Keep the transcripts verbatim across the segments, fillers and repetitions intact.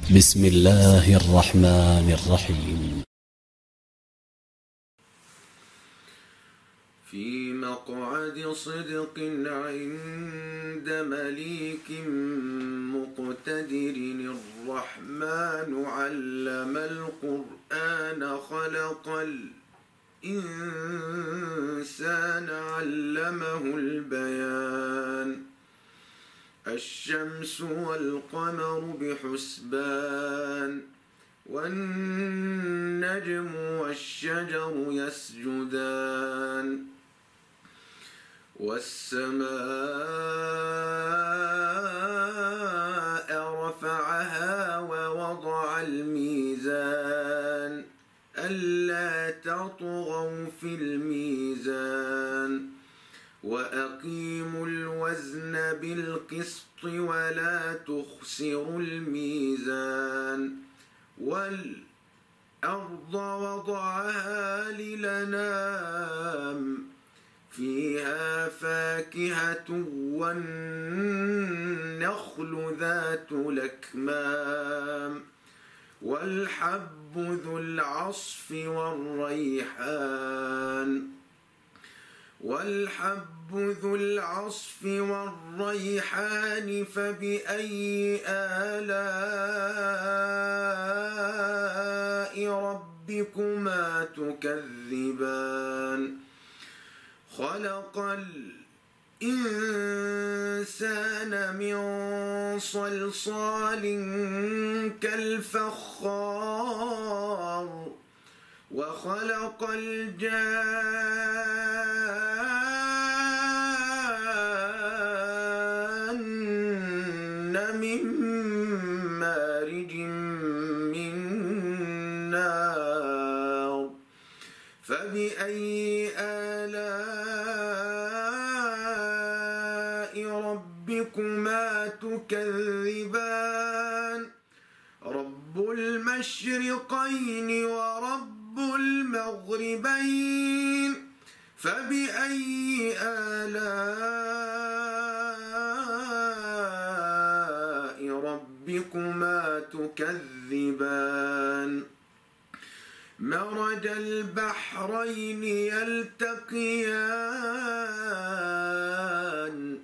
بسم الله الرحمن الرحيم. في مقعد صدق عند مليك مقتدر. الرحمن علم القرآن خلق الإنسان علمه البيان. الشمس والقمر بحسبان والنجم والشجر يسجدان. والسماء رفعها ووضع الميزان ألا تطغوا في الميزان وأقيموا الوزن بالقسط ولا تخسروا الميزان. والأرض وضعها للأنام فيها فاكهة والنخل ذات الأكمام والحب ذو العصف والريحان والحب ذو العصف والريحان فبأي آلاء ربكما تكذبان. خلق الإنسان من صلصال كالفخار وخلق الجان من مارج من نار فبأي آلاء ربكما تكذبان. رب المشرقين ورب المغربين فبأي آلاء ربكما تكذبان. مرج البحرين يلتقيان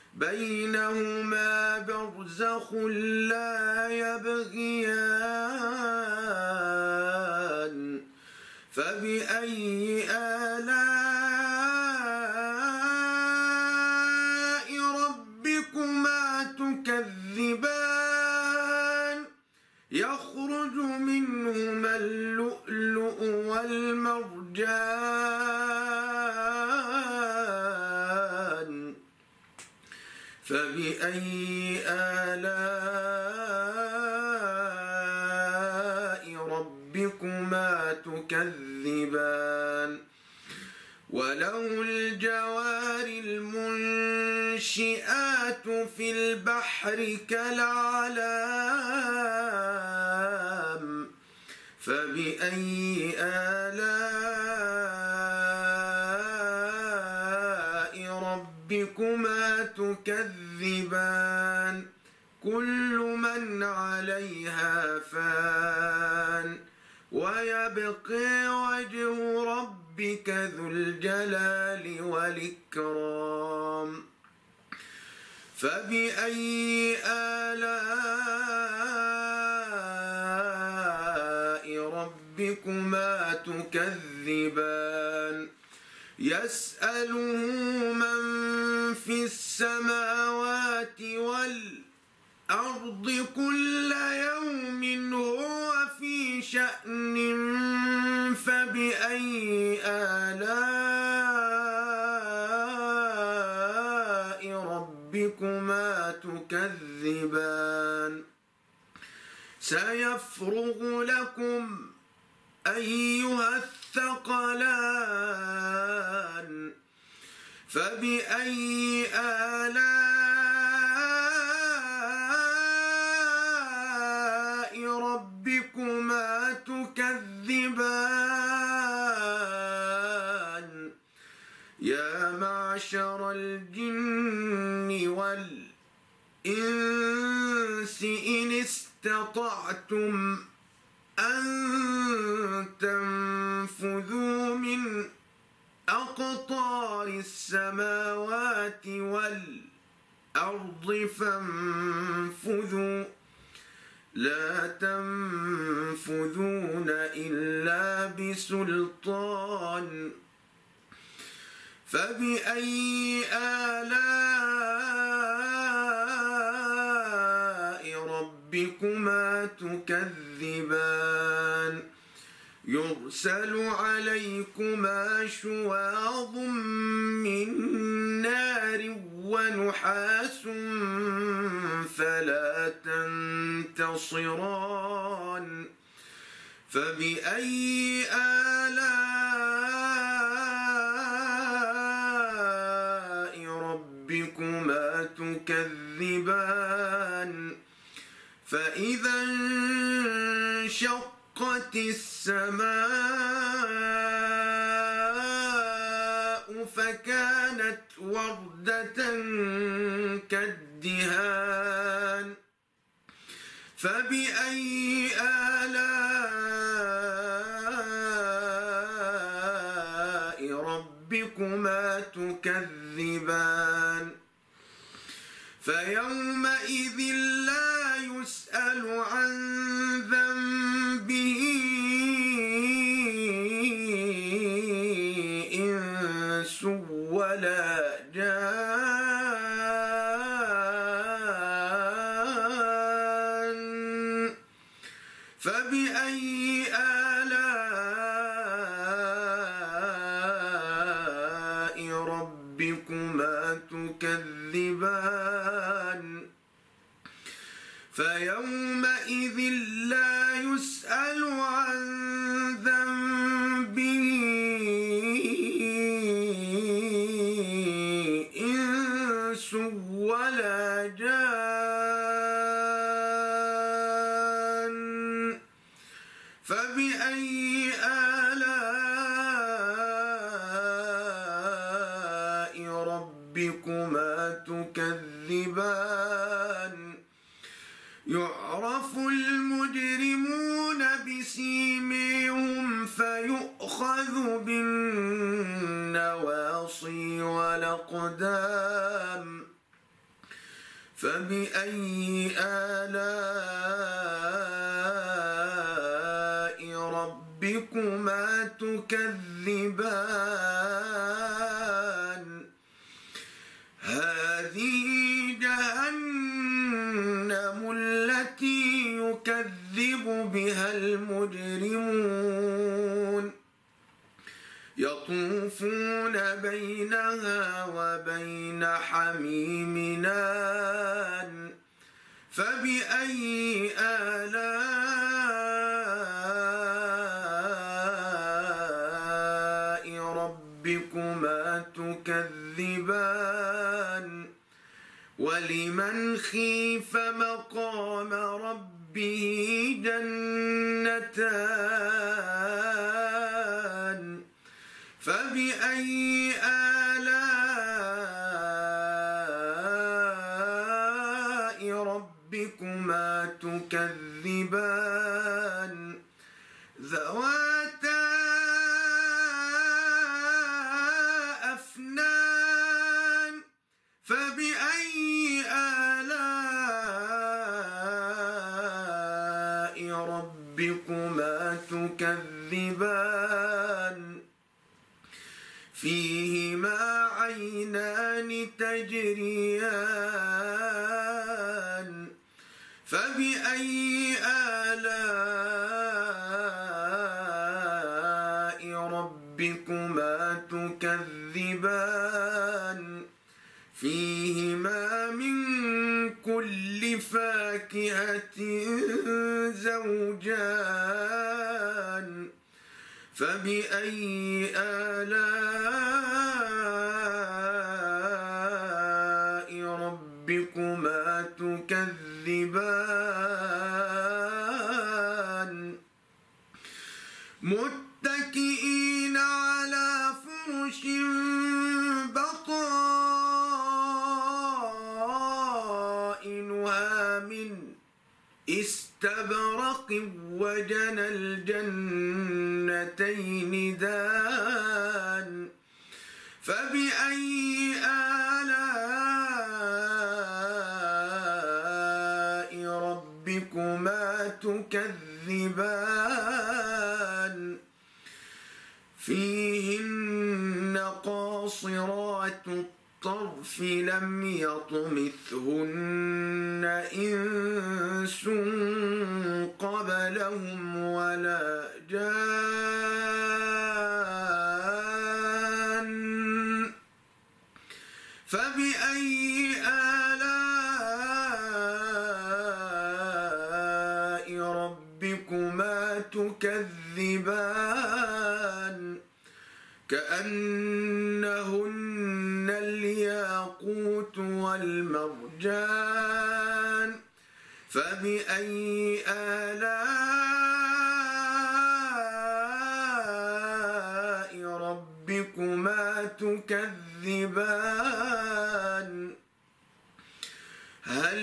بينهما برزخ لا يبغيان فبأي آلاء ربكما تكذبان. يخرج منهما اللؤلؤ والمرجان فبأي آلاء ربكما تكذبان. وله الجوار المنشئات في البحر كالأعلام فبأي آلاء ربكما تكذبان. كل من عليها فان ويبقى وجه ربك ذو الجلال والإكرام فبأي آلاء ربكما تكذبان. يسأله من في السماوات والأرض كل يوم هو في شأن فبأي آلاء ربكما تكذبان. سيفرغ لكم أيها الثقلان فبأي آلاء ربكما تكذبان. يا معشر الجن والإنس إن استطعتم استطعتم أن تنفذوا من أقطار السماوات والأرض فانفذوا لا تنفذون إلا بسلطان فبأي آلاء ربكما تكذبان يرسل عليكما شواظ من نار ونحاس فلا تنتصران فبأي آلاء ربكما تكذبان فإذا انشقت السماء فكانت وردة كالدهان فبأي آلاء ربكما تكذبان فيومئذ لا يسأل عن ذنبه إنس ولا جان فبأي آلاء ربكما تكذبان فيومئذ لا يسأل عن ذنبه إنس ولا جان فبأي آلاء ربكما تكذبان يعرف المجرمون بسيميهم فيؤخذ بالنواصي والأقدام فبأي آلاء ربكما تكذبان هذه جهنم التي يكذب بها المجرمون يطوفون بينها وبين حميم آن فبأي آلاء ربكما تكذبان ولمن خيف مقام ربه جنتان فبأي آلاء ربكما تكذبان ذواتا أفنان فبأي آلاء ربكما تكذبان فيهما عينان تجريان فبأي آلاء ربكما تكذبان فيهما من كل فاكهة زوجان فبأي آلاء ربكما تكذبان متكئين على فرش بطائنها من استبرق مستغرق وجنى الجنتين دان فبأي آلاء ربكما تكذبان فيهن قاصرات الطرف لم يطمثهن إنس قبلهم ولا جان فبأي آلاء ربكما تكذبان كأنهن الياقوت والمرجان فبأي آلاء ربكما تكذبان هل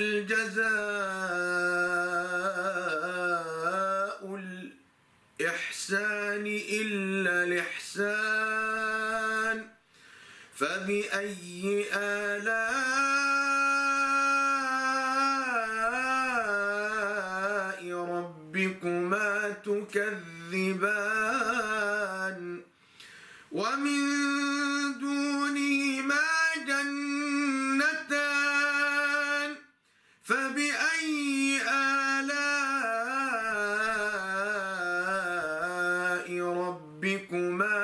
جزاء الإحسان إلا الإحسان فبأي آلاء ربكما تكذبان ومن دونهما جنتان فبأي آلاء ربكما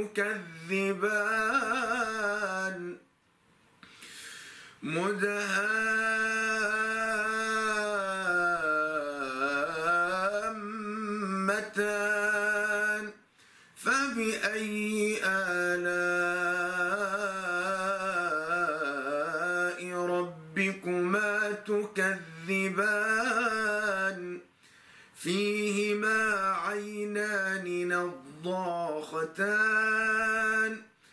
تكذبان مدهامتان فبأي آلاء ربكما تكذبان فيهما عينان نضاختان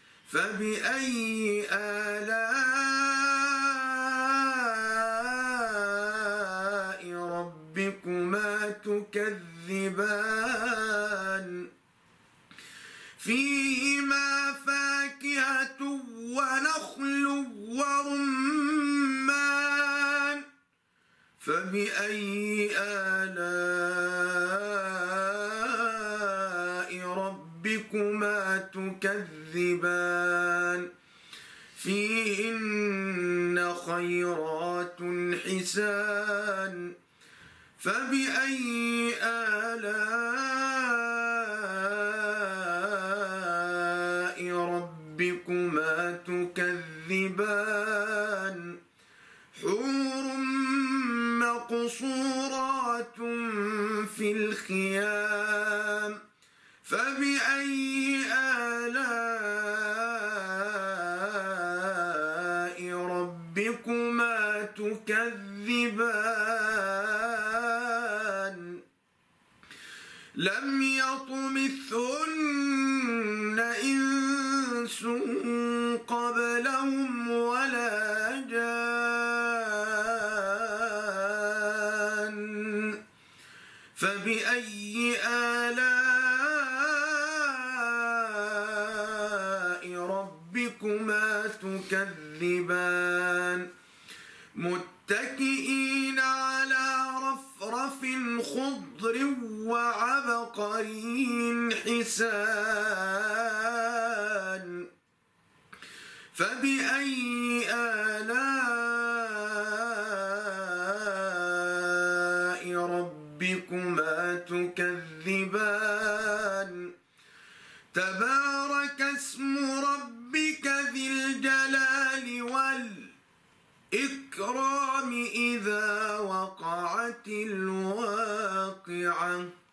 فبأي آلاء ربكما تكذبان فيهما فاكهة ونخل ورمان فبأي آلاء ربكما تكذبان فيهن خيرات حسان فبأي آلاء ربكما تكذبان حور مقصورات في الخيام فبأي آلاء ربكما تكذبان لم يطمثهن إنس قبلهم ولا جان فبأي آلاء ربكما تكذبان متكئين على رفرف خضر وعبقري حسان فبأي آلاء ربكما تكذبان تبارك اسم ربك ذي الجلال والإكرام إذا وقعت الواقعة